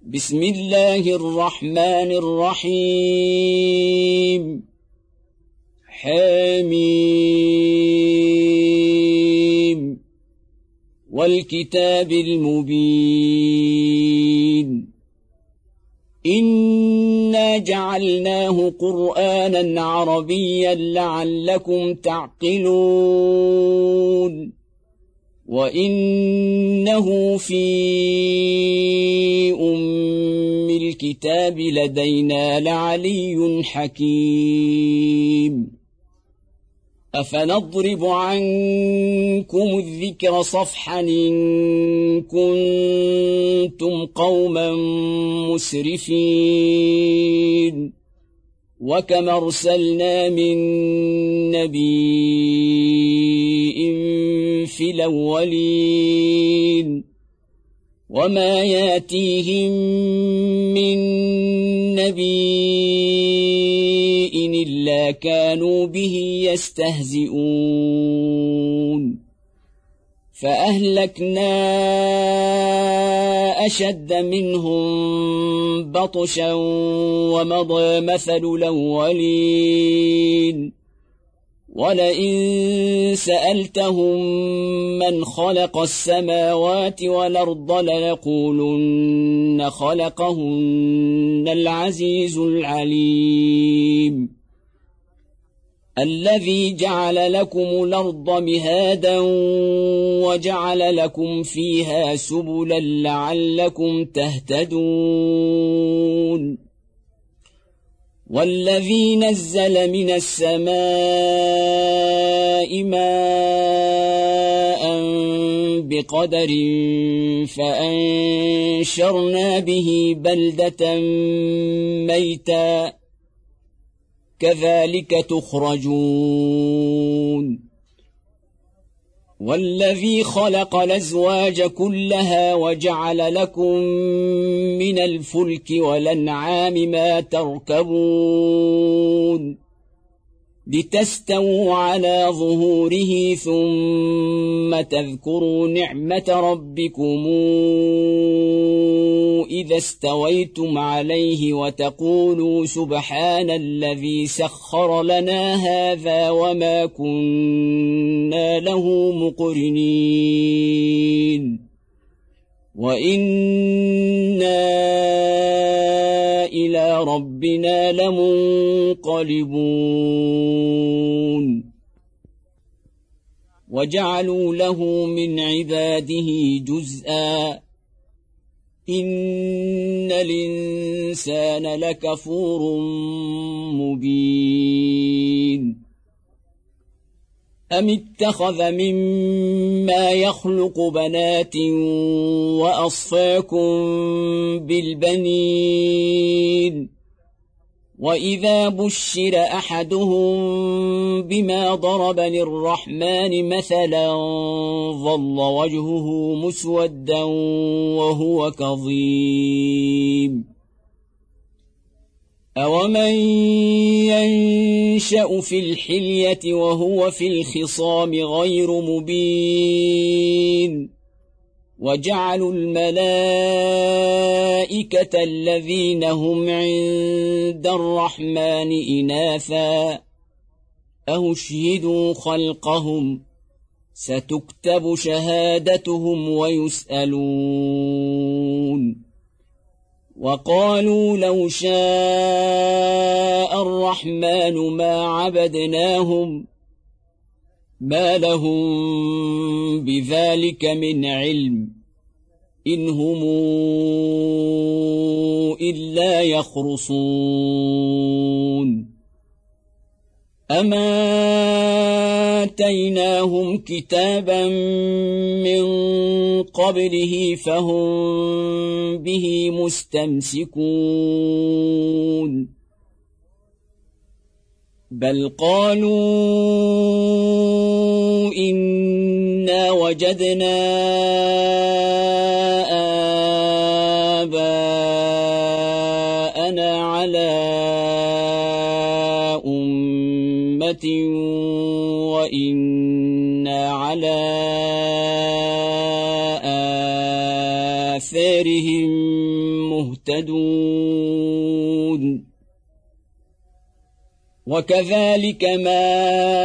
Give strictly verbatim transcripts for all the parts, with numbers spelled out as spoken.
بسم الله الرحمن الرحيم حميم والكتاب المبين إنا جعلناه قرآنا عربيا لعلكم تعقلون وإنه في أم الكتاب لدينا لعلي حكيم أفنضرب عنكم الذكر صفحا إن كنتم قوما مسرفين وكم أرسلنا من نبي في الأولين وما ياتيهم من نبي إلا كانوا به يستهزئون فأهلكنا أشد منهم بطشا ومضى مثل الأولين ولئن سألتهم من خلق السماوات والأرض ليقولن خلقهن العزيز العليم الذي جعل لكم الأرض مهادا وجعل لكم فيها سبلا لعلكم تهتدون والذي نزل من السماء ماء بقدر فأنشرنا به بلدة ميتا كذلك تخرجون والذي خلق الأزواج كلها وجعل لكم من الفلك والأنعام ما تركبون لتستووا على ظهوره ثم تذكروا نعمة ربكم إذا استويتم عليه وتقولوا سبحان الذي سخر لنا هذا وما كنا له مقرنين وإنا إلى ربنا لمنقلبون وجعلوا له من عباده جزءا إن الإنسان لكفور مبين أم اتخذ مما يخلق بنات وأصفاكم بالبنين وإذا بشر أحدهم بما ضرب للرحمن مثلا ظل وجهه مسودا وهو كظيم أومن ينشأ في الحلية وهو في الخصام غير مبين وجعلوا الملائكة الذين هم عند الرحمن إناثا أشهدوا خلقهم ستكتب شهادتهم ويسألون وقالوا لو شاء الرحمن ما عبدناهم ما لهم بذلك من علم إن هم إلا يخرصون أما آتيناهم كتابا من قبله فهم به مستمسكون بل قالوا إنا وجدنا آباءنا على أمة وإنا على آثارهم مهتدون وكذلك ما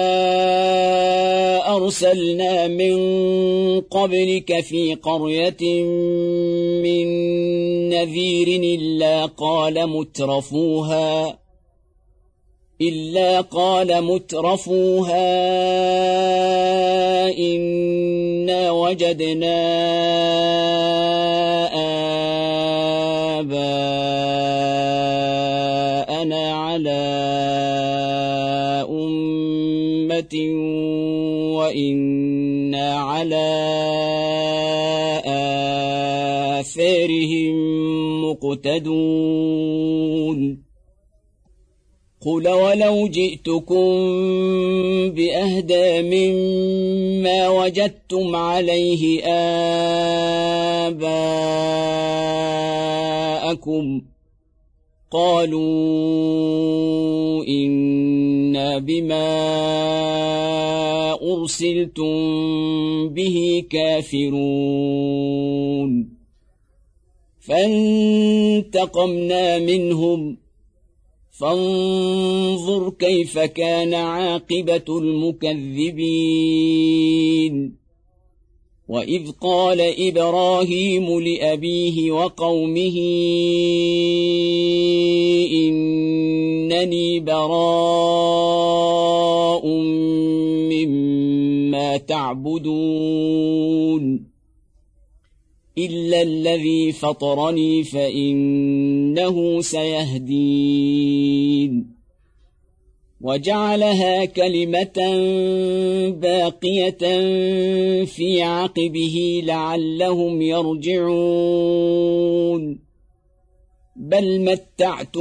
أرسلنا من قبلك في قرية من نذير إلا قال مترفوها إلا قال مترفوها إنا وجدنا آباءنا على أمة وإنا على آثارهم مقتدون قل ولو جئتكم بأهدى مما وجدتم عليه آباءكم قالوا إنا بما أرسلتم به كافرون فانتقمنا منهم فانظر كيف كان عاقبة المكذبين وإذ قال إبراهيم لأبيه وقومه إنني براء مما تعبدون إلا الذي فطرني فإنه سيهدين وجعلها كلمة باقية في عقبه لعلهم يرجعون بل متعت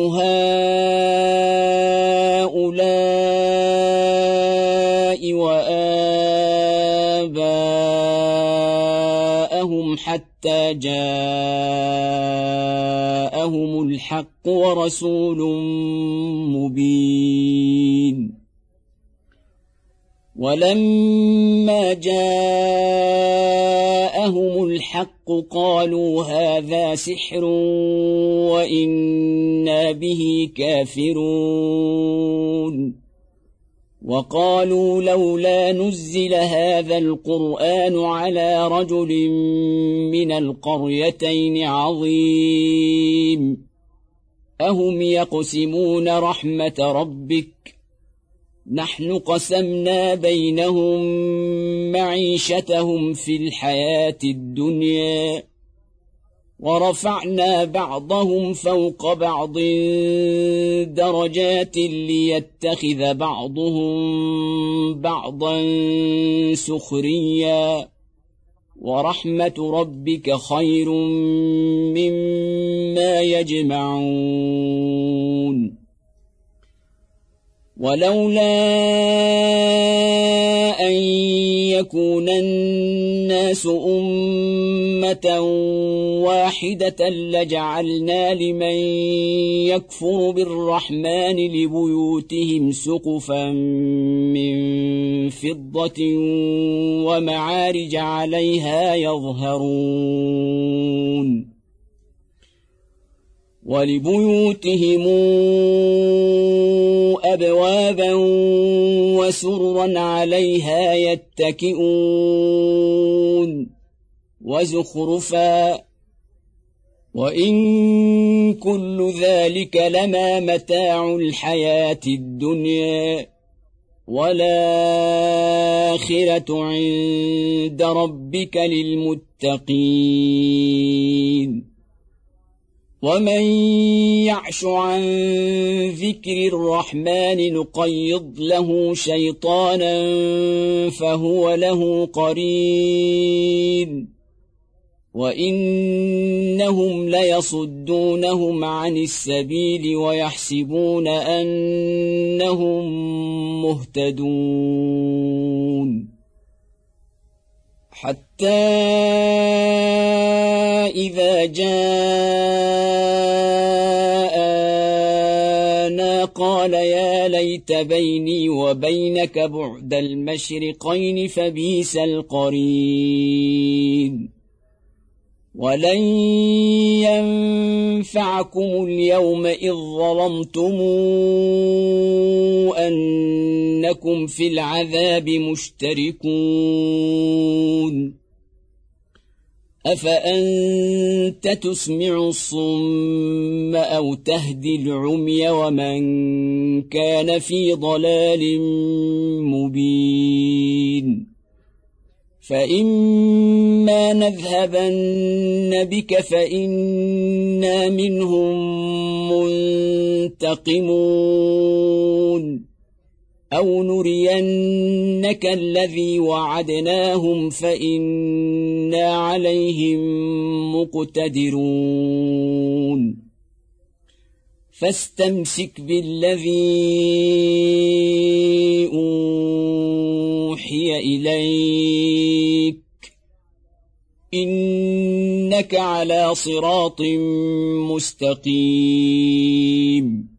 هؤلاء وآباءهم حتى جاءهم الحق ورسول مبين ولما جاءهم الحق قالوا هذا سحر وإنا به كافرون وقالوا لولا نزل هذا القرآن على رجل من القريتين عظيم أهم يقسمون رحمة ربك نحن قسمنا بينهم معيشتهم في الحياة الدنيا ورفعنا بعضهم فوق بعض درجات ليتخذ بعضهم بعضا سخريا ورحمة ربك خير مما يجمعون ولولا أن يكون الناس أمة واحدة لجعلنا لمن يكفر بالرحمن لبيوتهم سقفا من فضة ومعارج عليها يظهرون ولبيوتهم أبوابا وسررا عليها يتكئون وزخرفا وإن كل ذلك لما متاع الحياة الدنيا والآخرة عند ربك للمتقين ومن يعش عن ذكر الرحمن نقيض له شيطانا فهو له قرين وإنهم ليصدونهم عن السبيل ويحسبون أنهم مهتدون حتى إذا جاءنا قال يا ليت بيني وبينك بعد المشرقين فبئس القرين ولن ينفعكم اليوم إذ ظلمتم أنكم في العذاب مشتركون أفأنت تسمع الصم أو تهدي العمي ومن كان في ضلال مبين فإما نذهبن بك فإنا منهم منتقمون أو نرينك الذي وعدناهم فإنا عليهم مقتدرون فاستمسك بالذي أوحي إليك إنك على صراط مستقيم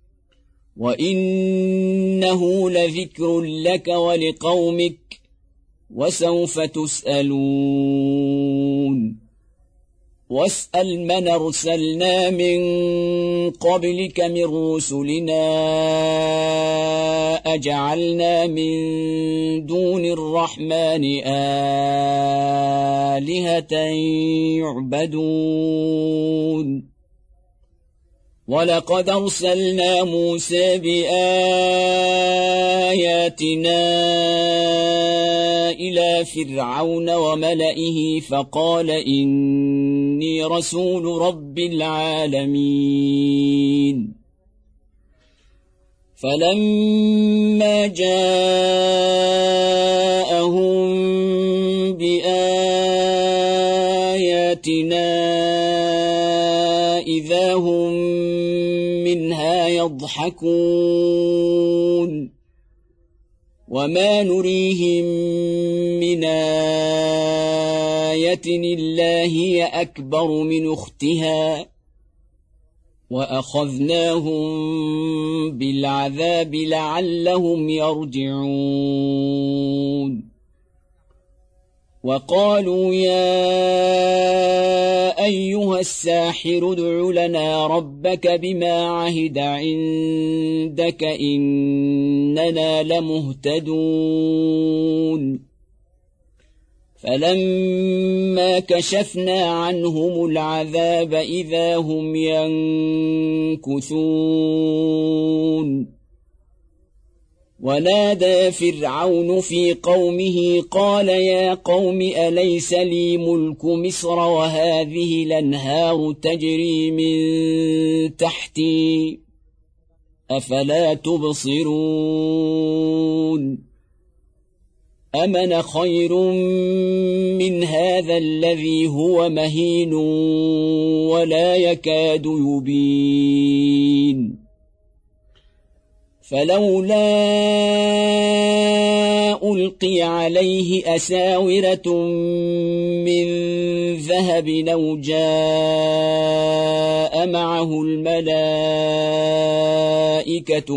وإنه لذكر لك ولقومك وسوف تسألون واسأل من أرسلنا من قبلك من رسلنا أجعلنا من دون الرحمن آلهة يعبدون ولقد أرسلنا موسى بآياتنا إلى فرعون وملئه فقال إني رسول رب العالمين فلما جاءهم بآياتنا إذا هم منها يضحكون وما نريهم من آية إلا هي أكبر من أختها وأخذناهم بالعذاب لعلهم يرجعون وقالوا يا أيها الساحر ادع لنا ربك بما عهد عندك إننا لمهتدون فلما كشفنا عنهم العذاب إذا هم ينكثون ونادى فرعون في قومه قال يا قوم أليس لي ملك مصر وهذه الأنهار تجري من تحتي أفلا تبصرون أمن خير من هذا الذي هو مهين ولا يكاد يبين فلولا ألقي عليه أساورة من ذهب أو جاء معه الملائكة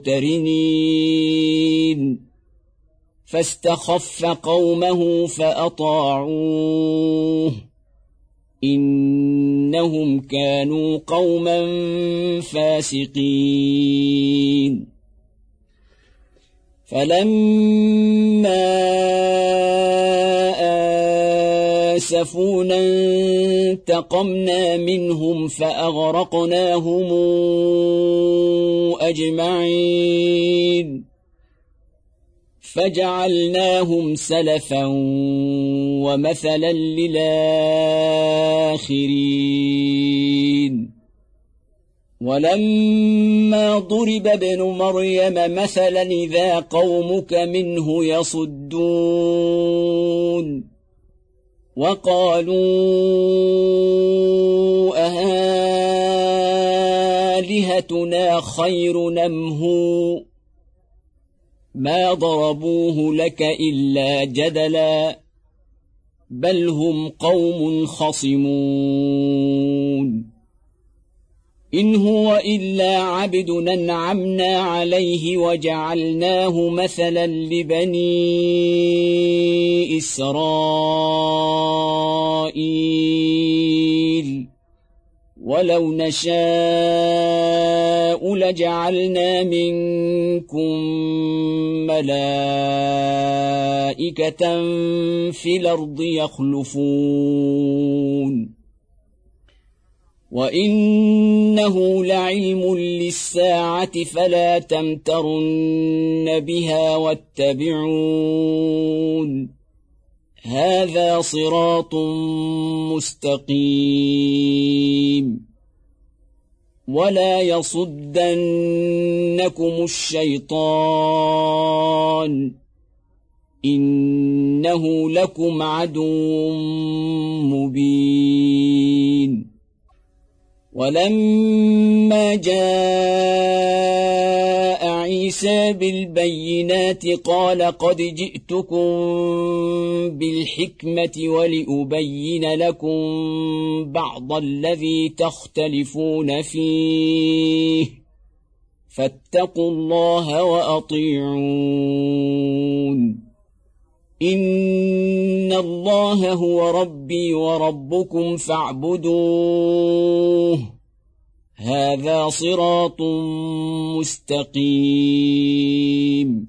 مقترنين فاستخف قومه فأطاعوه إنهم كانوا قوما فاسقين فلما آسفونا انتقمنا منهم فأغرقناهم أجمعين فجعلناهم سلفا ومثلا للآخرين ولما ضرب ابن مريم مثلا إذا قومك منه يصدون وقالوا أآلهتنا خير أم هو ما ضربوه لك إلا جدلا بل هم قوم خصمون إن هو إلا عبد أنعمنا عليه وجعلناه مثلا لبني إسرائيل ولو نشاء لجعلنا منكم ملائكة في الأرض يخلفون وإنه لعلم للساعة فلا تمترن بها واتبعون هذا صراط مستقيم ولا يصدنكم الشيطان إنه لكم عدو مبين ولما جاء عيسى بالبينات قال قد جئتكم بالحكمة ولأبين لكم بعض الذي تختلفون فيه فاتقوا الله وأطيعون إن الله هو ربي وربكم فاعبدوه هذا صراط مستقيم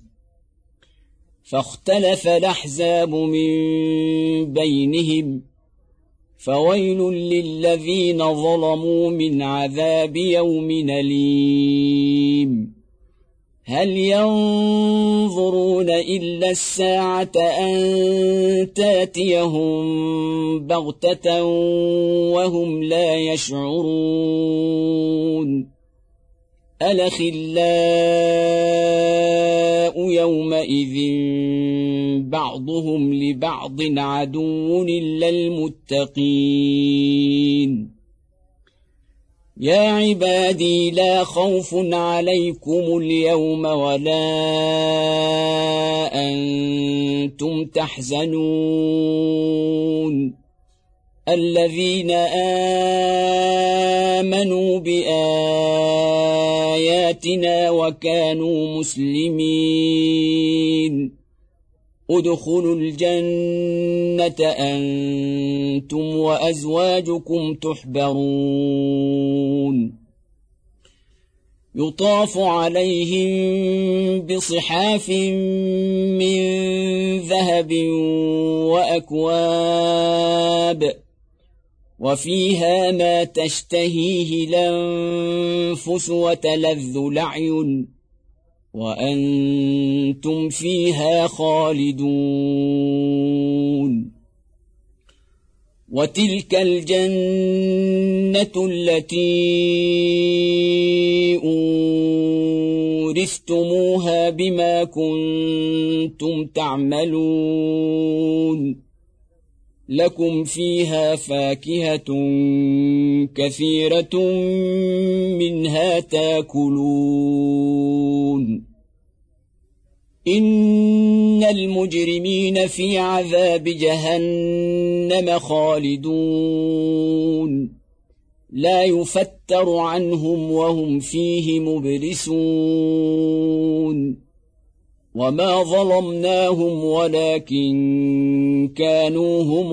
فاختلف الأحزاب من بينهم فويل للذين ظلموا من عذاب يوم أليم هل ينظرون إلا الساعة أن تاتيهم بغتة وهم لا يشعرون الأخلاء يومئذ بعضهم لبعض عدو إلا المتقين يا عبادي لا خوف عليكم اليوم ولا أنتم تحزنون الذين آمنوا بآياتنا وكانوا مسلمين ادخلوا الجنة أنتم وأزواجكم تحبرون يطاف عليهم بصحاف من ذهب وأكواب وفيها ما تشتهيه الأنفس وتلذ الأعين وأنتم فيها خالدون وتلك الجنة التي أورثتموها بما كنتم تعملون لكم فيها فاكهة كثيرة منها تاكلون إن المجرمين في عذاب جهنم خالدون لا يفتر عنهم وهم فيه مبلسون وما ظلمناهم ولكن كانوا هم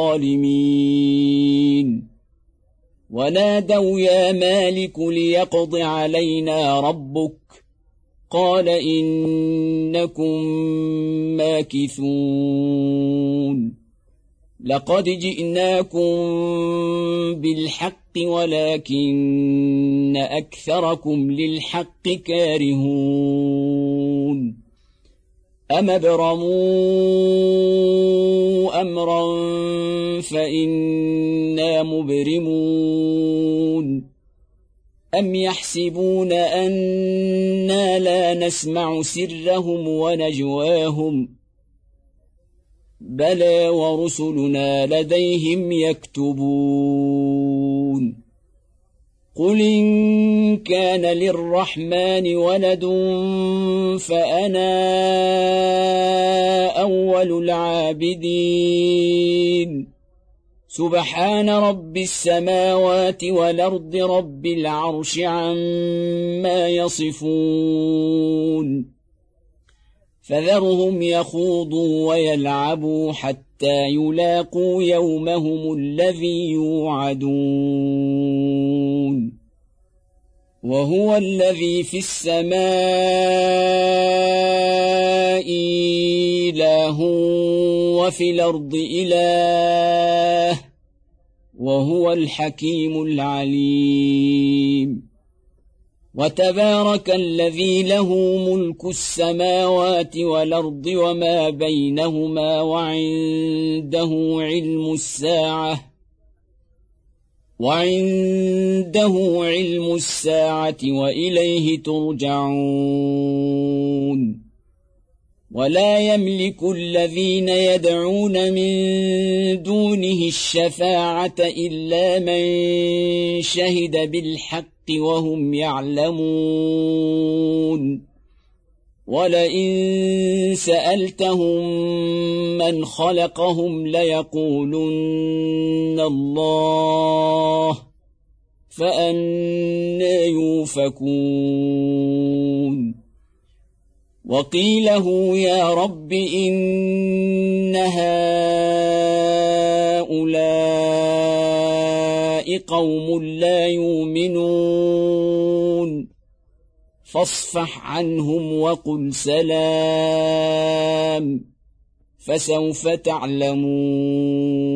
الظالمين ونادوا يا مالك ليقض علينا ربك قال إنكم ماكثون لقد جئناكم بالحق ولكن أكثركم للحق كارهون أم ابرموا أمرا فإنا مبرمون أم يحسبون أنا لا نسمع سرهم ونجواهم بلى ورسلنا لديهم يكتبون قل إن كان للرحمن ولد فأنا أول العابدين سبحان رب السماوات والأرض رب العرش عما يصفون فذرهم يخوضوا ويلعبوا حتى يلاقوا يومهم الذي يوعدون وهو الذي في السماء إله وفي الأرض إله وهو الحكيم العليم وتبارك الذي له ملك السماوات والأرض وما بينهما وعنده علم الساعة وعنده علم الساعة وإليه ترجعون ولا يملك الذين يدعون من دونه الشفاعة إلا من شهد بالحق وهم يعلمون ولئن سألتهم من خلقهم ليقولن الله فأنى يؤفكون وقيله يا رب إن هؤلاء قوم لا يؤمنون فاصفح عنهم وقل سلام فسوف تعلمون